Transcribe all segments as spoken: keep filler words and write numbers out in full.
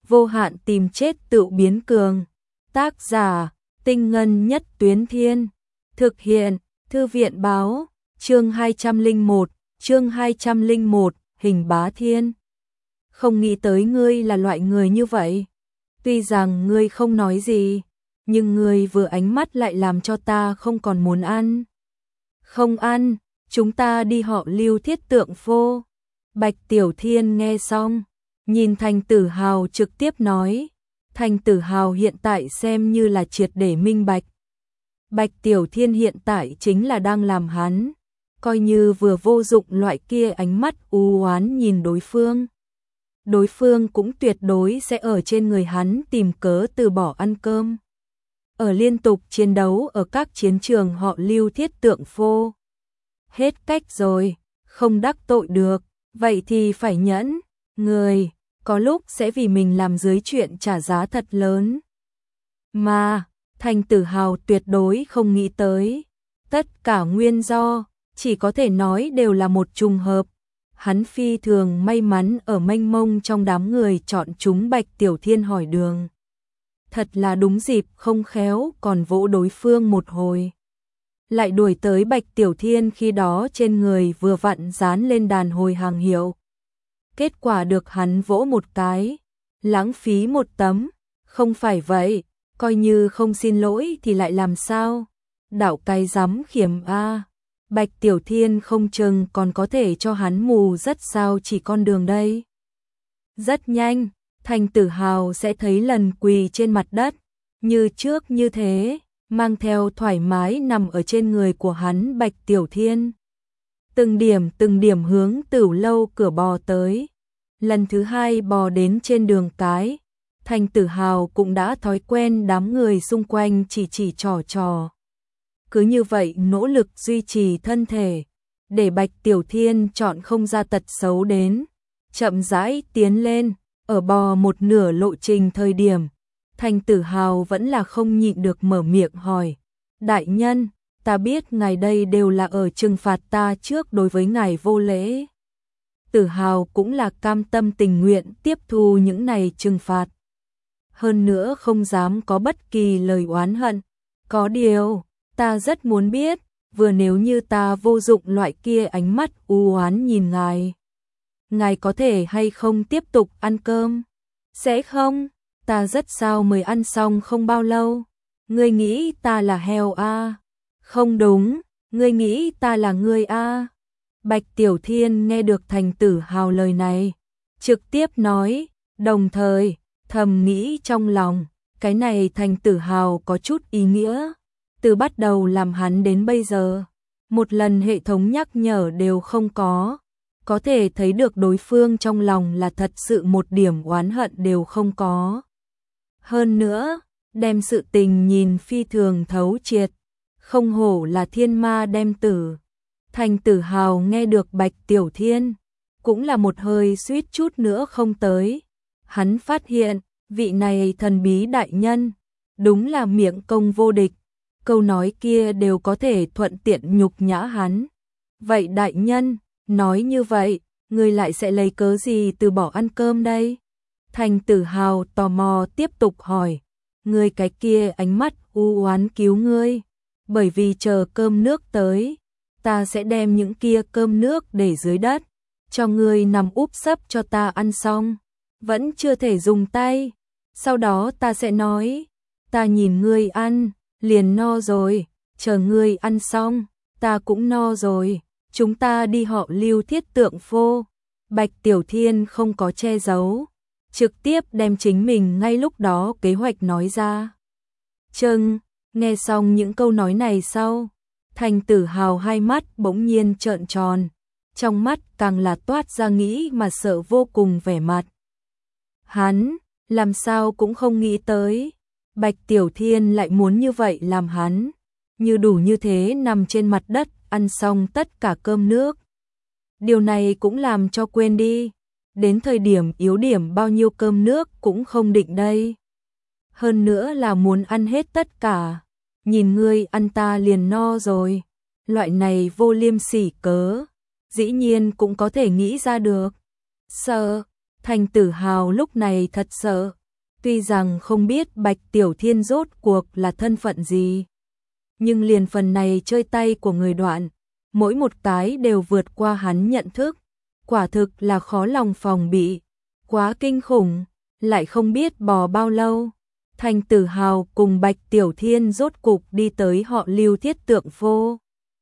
vô hạn tìm chết tự biến cường. Tác giả, Tinh Ngân Nhất Tuyến Thiên. Thực hiện, Thư viện Báo, chương hai trăm lẻ một, chương hai trăm lẻ một, Hình Bá Thiên. Không nghĩ tới ngươi là loại người như vậy. Tuy rằng ngươi không nói gì, nhưng ngươi vừa ánh mắt lại làm cho ta không còn muốn ăn. Không ăn, chúng ta đi họ Lưu Thiết Tượng Phô. Bạch Tiểu Thiên nghe xong, nhìn Thành Tử Hào trực tiếp nói. Thành Tử Hào hiện tại xem như là triệt để minh bạch. Bạch Tiểu Thiên hiện tại chính là đang làm hắn, coi như vừa vô dụng loại kia ánh mắt u oán nhìn đối phương. Đối phương cũng tuyệt đối sẽ ở trên người hắn tìm cớ từ bỏ ăn cơm. Ở liên tục chiến đấu ở các chiến trường họ Lưu Thiết Tượng Phô. Hết cách rồi, không đắc tội được, vậy thì phải nhẫn, người, có lúc sẽ vì mình làm dưới chuyện trả giá thật lớn. Mà, Thành Tử Hào tuyệt đối không nghĩ tới. Tất cả nguyên do, chỉ có thể nói đều là một trùng hợp. Hắn phi thường may mắn ở mênh mông trong đám người chọn chúng Bạch Tiểu Thiên hỏi đường. Thật là đúng dịp không khéo còn vỗ đối phương một hồi. Lại đuổi tới Bạch Tiểu Thiên khi đó trên người vừa vặn dán lên đàn hồi hàng hiệu. Kết quả được hắn vỗ một cái, lãng phí một tấm, không phải vậy, coi như không xin lỗi thì lại làm sao? Đạo cái dám khiểm a. Bạch Tiểu Thiên không chừng còn có thể cho hắn mù rất sao chỉ con đường đây. Rất nhanh, Thành Tử Hào sẽ thấy lần quỳ trên mặt đất, như trước như thế, mang theo thoải mái nằm ở trên người của hắn Bạch Tiểu Thiên. Từng điểm từng điểm hướng Tửu lâu cửa bò tới. Lần thứ hai bò đến trên đường cái, Thành Tử Hào cũng đã thói quen đám người xung quanh chỉ chỉ trò trò. Cứ như vậy nỗ lực duy trì thân thể, để Bạch Tiểu Thiên chọn không ra tật xấu đến, chậm rãi tiến lên, ở bò một nửa lộ trình thời điểm, Thành Tử Hào vẫn là không nhịn được mở miệng hỏi, đại nhân, ta biết ngài đây đều là ở trừng phạt ta trước đối với ngài vô lễ. Tử Hào cũng là cam tâm tình nguyện tiếp thu những này trừng phạt. Hơn nữa không dám có bất kỳ lời oán hận, có điều ta rất muốn biết, vừa nếu như ta vô dụng loại kia ánh mắt u oán nhìn ngài, ngài có thể hay không tiếp tục ăn cơm? Sẽ không, ta rất sao mới ăn xong không bao lâu. Ngươi nghĩ ta là heo a? À? Không đúng, ngươi nghĩ ta là ngươi a? À? Bạch Tiểu Thiên nghe được Thành Tử Hào lời này, trực tiếp nói, đồng thời thầm nghĩ trong lòng, cái này Thành Tử Hào có chút ý nghĩa. Từ bắt đầu làm hắn đến bây giờ, một lần hệ thống nhắc nhở đều không có, có thể thấy được đối phương trong lòng là thật sự một điểm oán hận đều không có. Hơn nữa, đem sự tình nhìn phi thường thấu triệt, không hổ là thiên ma đem tử. Thành Tử Hào nghe được Bạch Tiểu Thiên, cũng là một hơi suýt chút nữa không tới. Hắn phát hiện, vị này thần bí đại nhân, đúng là miệng công vô địch. Câu nói kia đều có thể thuận tiện nhục nhã hắn. Vậy đại nhân, nói như vậy, ngươi lại sẽ lấy cớ gì từ bỏ ăn cơm đây? Thành Tử Hào tò mò tiếp tục hỏi, ngươi cái kia ánh mắt u oán cứu ngươi, bởi vì chờ cơm nước tới, ta sẽ đem những kia cơm nước để dưới đất, cho ngươi nằm úp sấp cho ta ăn xong, vẫn chưa thể dùng tay, sau đó ta sẽ nói, ta nhìn ngươi ăn, liền no rồi, chờ ngươi ăn xong, ta cũng no rồi, chúng ta đi họ Lưu Thiết Tượng Phô. Bạch Tiểu Thiên không có che giấu, trực tiếp đem chính mình ngay lúc đó kế hoạch nói ra. Chừng, nghe xong những câu nói này sau, Thành Tử Hào hai mắt bỗng nhiên trợn tròn, trong mắt càng là toát ra nghĩ mà sợ vô cùng vẻ mặt. Hắn, làm sao cũng không nghĩ tới, Bạch Tiểu Thiên lại muốn như vậy làm hắn, như đủ như thế nằm trên mặt đất ăn xong tất cả cơm nước. Điều này cũng làm cho quên đi, đến thời điểm yếu điểm bao nhiêu cơm nước cũng không định đây. Hơn nữa là muốn ăn hết tất cả, nhìn ngươi ăn ta liền no rồi, loại này vô liêm sỉ cớ, dĩ nhiên cũng có thể nghĩ ra được. Sợ, Thành Tử Hào lúc này thật sợ, tuy rằng không biết Bạch Tiểu Thiên rốt cuộc là thân phận gì, nhưng liền phần này chơi tay của người Đoạn, mỗi một cái đều vượt qua hắn nhận thức, quả thực là khó lòng phòng bị, quá kinh khủng, lại không biết bò bao lâu. Thành Tử Hào cùng Bạch Tiểu Thiên rốt cục đi tới họ Lưu Thiết Tượng Phô.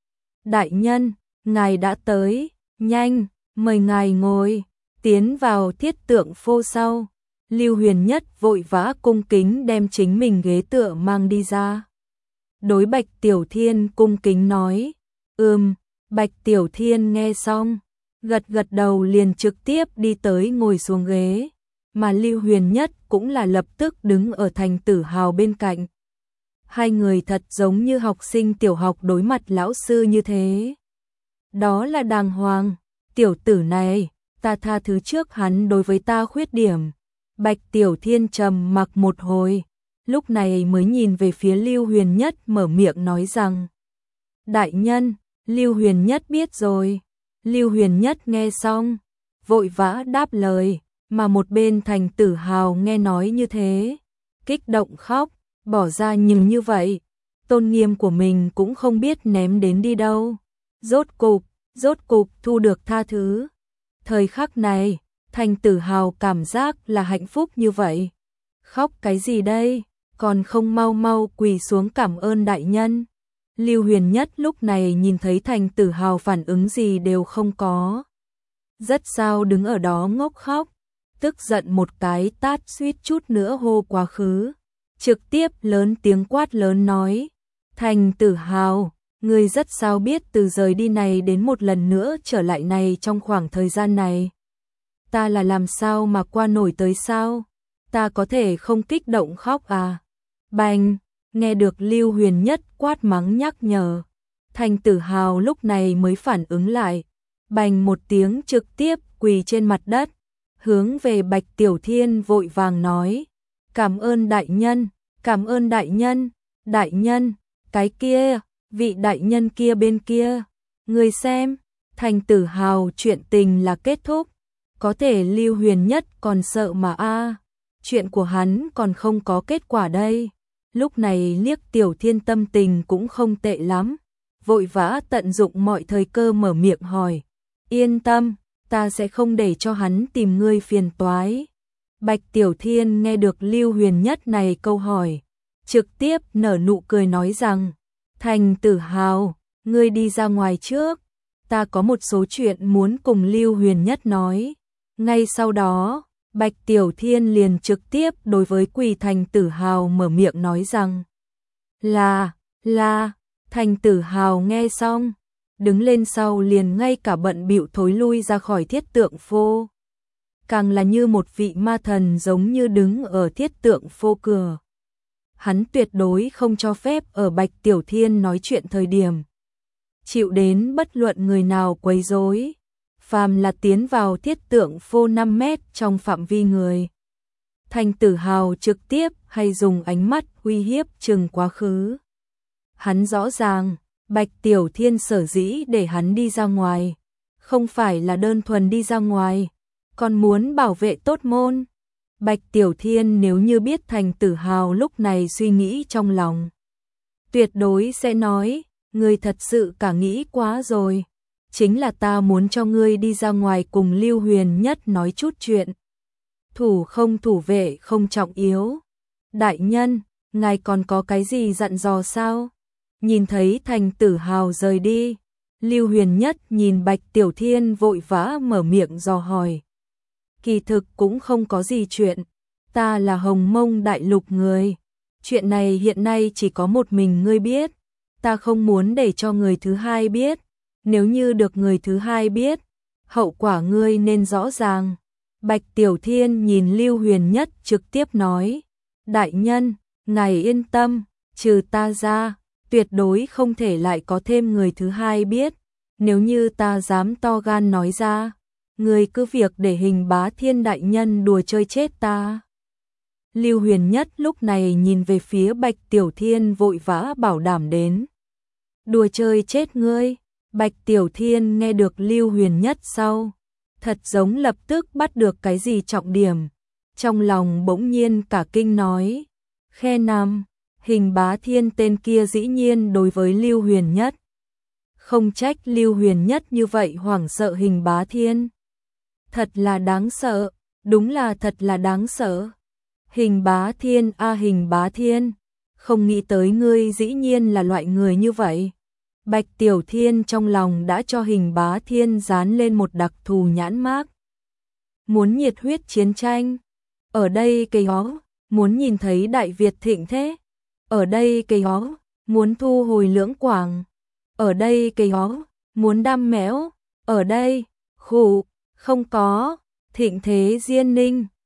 Đại nhân, ngài đã tới, nhanh, mời ngài ngồi, tiến vào Thiết Tượng Phô sau. Lưu Huyền Nhất vội vã cung kính đem chính mình ghế tựa mang đi ra. Đối Bạch Tiểu Thiên cung kính nói, ừm, Bạch Tiểu Thiên nghe xong, gật gật đầu liền trực tiếp đi tới ngồi xuống ghế, mà Lưu Huyền Nhất cũng là lập tức đứng ở Thành Tử Hào bên cạnh. Hai người thật giống như học sinh tiểu học đối mặt lão sư như thế. Đó là đàng hoàng, tiểu tử này, ta tha thứ trước hắn đối với ta khuyết điểm. Bạch Tiểu Thiên trầm mặc một hồi, lúc này mới nhìn về phía Lưu Huyền Nhất mở miệng nói rằng, đại nhân, Lưu Huyền Nhất biết rồi. Lưu Huyền Nhất nghe xong, vội vã đáp lời, mà một bên Thành Tử Hào nghe nói như thế, kích động khóc, bỏ ra nhưng như vậy, tôn nghiêm của mình cũng không biết ném đến đi đâu. Rốt cục, rốt cục thu được tha thứ. Thời khắc này, Thành Tử Hào cảm giác là hạnh phúc như vậy. Khóc cái gì đây, còn không mau mau quỳ xuống cảm ơn đại nhân. Lưu Huyền Nhất lúc này nhìn thấy Thành Tử Hào phản ứng gì đều không có. Rất sao đứng ở đó ngốc khóc, tức giận một cái tát suýt chút nữa hô quá khứ. Trực tiếp lớn tiếng quát lớn nói, Thành Tử Hào, ngươi rất sao biết từ rời đi này đến một lần nữa trở lại này trong khoảng thời gian này. Ta là làm sao mà qua nổi tới sao? Ta có thể không kích động khóc à? Bành, nghe được Lưu Huyền Nhất quát mắng nhắc nhở. Thành Tử Hào lúc này mới phản ứng lại. Bành một tiếng trực tiếp quỳ trên mặt đất. Hướng về Bạch Tiểu Thiên vội vàng nói. Cảm ơn đại nhân, cảm ơn đại nhân, đại nhân, cái kia, vị đại nhân kia bên kia. Người xem, Thành Tử Hào chuyện tình là kết thúc. Có thể Lưu Huyền Nhất còn sợ mà a, chuyện của hắn còn không có kết quả đây. Lúc này Liếc Tiểu Thiên tâm tình cũng không tệ lắm, vội vã tận dụng mọi thời cơ mở miệng hỏi, yên tâm, ta sẽ không để cho hắn tìm ngươi phiền toái. Bạch Tiểu Thiên nghe được Lưu Huyền Nhất này câu hỏi, trực tiếp nở nụ cười nói rằng, Thành Tử Hào, ngươi đi ra ngoài trước, ta có một số chuyện muốn cùng Lưu Huyền Nhất nói. Ngay sau đó, Bạch Tiểu Thiên liền trực tiếp đối với quỳ Thành Tử Hào mở miệng nói rằng, là, là, Thành Tử Hào nghe xong, đứng lên sau liền ngay cả bận bịu thối lui ra khỏi Thiết Tượng Phô. Càng là như một vị ma thần giống như đứng ở Thiết Tượng Phô cửa. Hắn tuyệt đối không cho phép ở Bạch Tiểu Thiên nói chuyện thời điểm chịu đến bất luận người nào quấy rối. Phàm là tiến vào Thiết Tượng Phô năm mét trong phạm vi người. Thành Tử Hào trực tiếp hay dùng ánh mắt uy hiếp chừng quá khứ. Hắn rõ ràng, Bạch Tiểu Thiên sở dĩ để hắn đi ra ngoài, không phải là đơn thuần đi ra ngoài, còn muốn bảo vệ tốt môn. Bạch Tiểu Thiên nếu như biết Thành Tử Hào lúc này suy nghĩ trong lòng, tuyệt đối sẽ nói, ngươi thật sự cả nghĩ quá rồi. Chính là ta muốn cho ngươi đi ra ngoài cùng Lưu Huyền Nhất nói chút chuyện. Thủ không thủ vệ không trọng yếu. Đại nhân, ngài còn có cái gì dặn dò sao? Nhìn thấy Thành Tử Hào rời đi, Lưu Huyền Nhất nhìn Bạch Tiểu Thiên vội vã mở miệng dò hỏi. Kỳ thực cũng không có gì chuyện, ta là Hồng Mông Đại Lục người. Chuyện này hiện nay chỉ có một mình ngươi biết, ta không muốn để cho người thứ hai biết. Nếu như được người thứ hai biết, hậu quả ngươi nên rõ ràng. Bạch Tiểu Thiên nhìn Lưu Huyền Nhất trực tiếp nói, đại nhân, ngài yên tâm, trừ ta ra, tuyệt đối không thể lại có thêm người thứ hai biết. Nếu như ta dám to gan nói ra, ngươi cứ việc để Hình Bá Thiên đại nhân đùa chơi chết ta. Lưu Huyền Nhất lúc này nhìn về phía Bạch Tiểu Thiên vội vã bảo đảm đến. Đùa chơi chết ngươi. Bạch Tiểu Thiên nghe được Lưu Huyền Nhất sau, thật giống lập tức bắt được cái gì trọng điểm. Trong lòng bỗng nhiên cả kinh nói, khe nam, Hình Bá Thiên tên kia dĩ nhiên đối với Lưu Huyền Nhất. Không trách Lưu Huyền Nhất như vậy hoảng sợ Hình Bá Thiên. Thật là đáng sợ, đúng là thật là đáng sợ. Hình Bá Thiên a Hình Bá Thiên, không nghĩ tới ngươi dĩ nhiên là loại người như vậy. Bạch Tiểu Thiên trong lòng đã cho Hình Bá Thiên dán lên một đặc thù nhãn mác. Muốn nhiệt huyết chiến tranh, ở đây cây hó, muốn nhìn thấy Đại Việt thịnh thế, ở đây cây hó, muốn thu hồi Lưỡng Quảng, ở đây cây hó, muốn đam mẽo, ở đây, khủ, không có, thịnh thế Diên Ninh,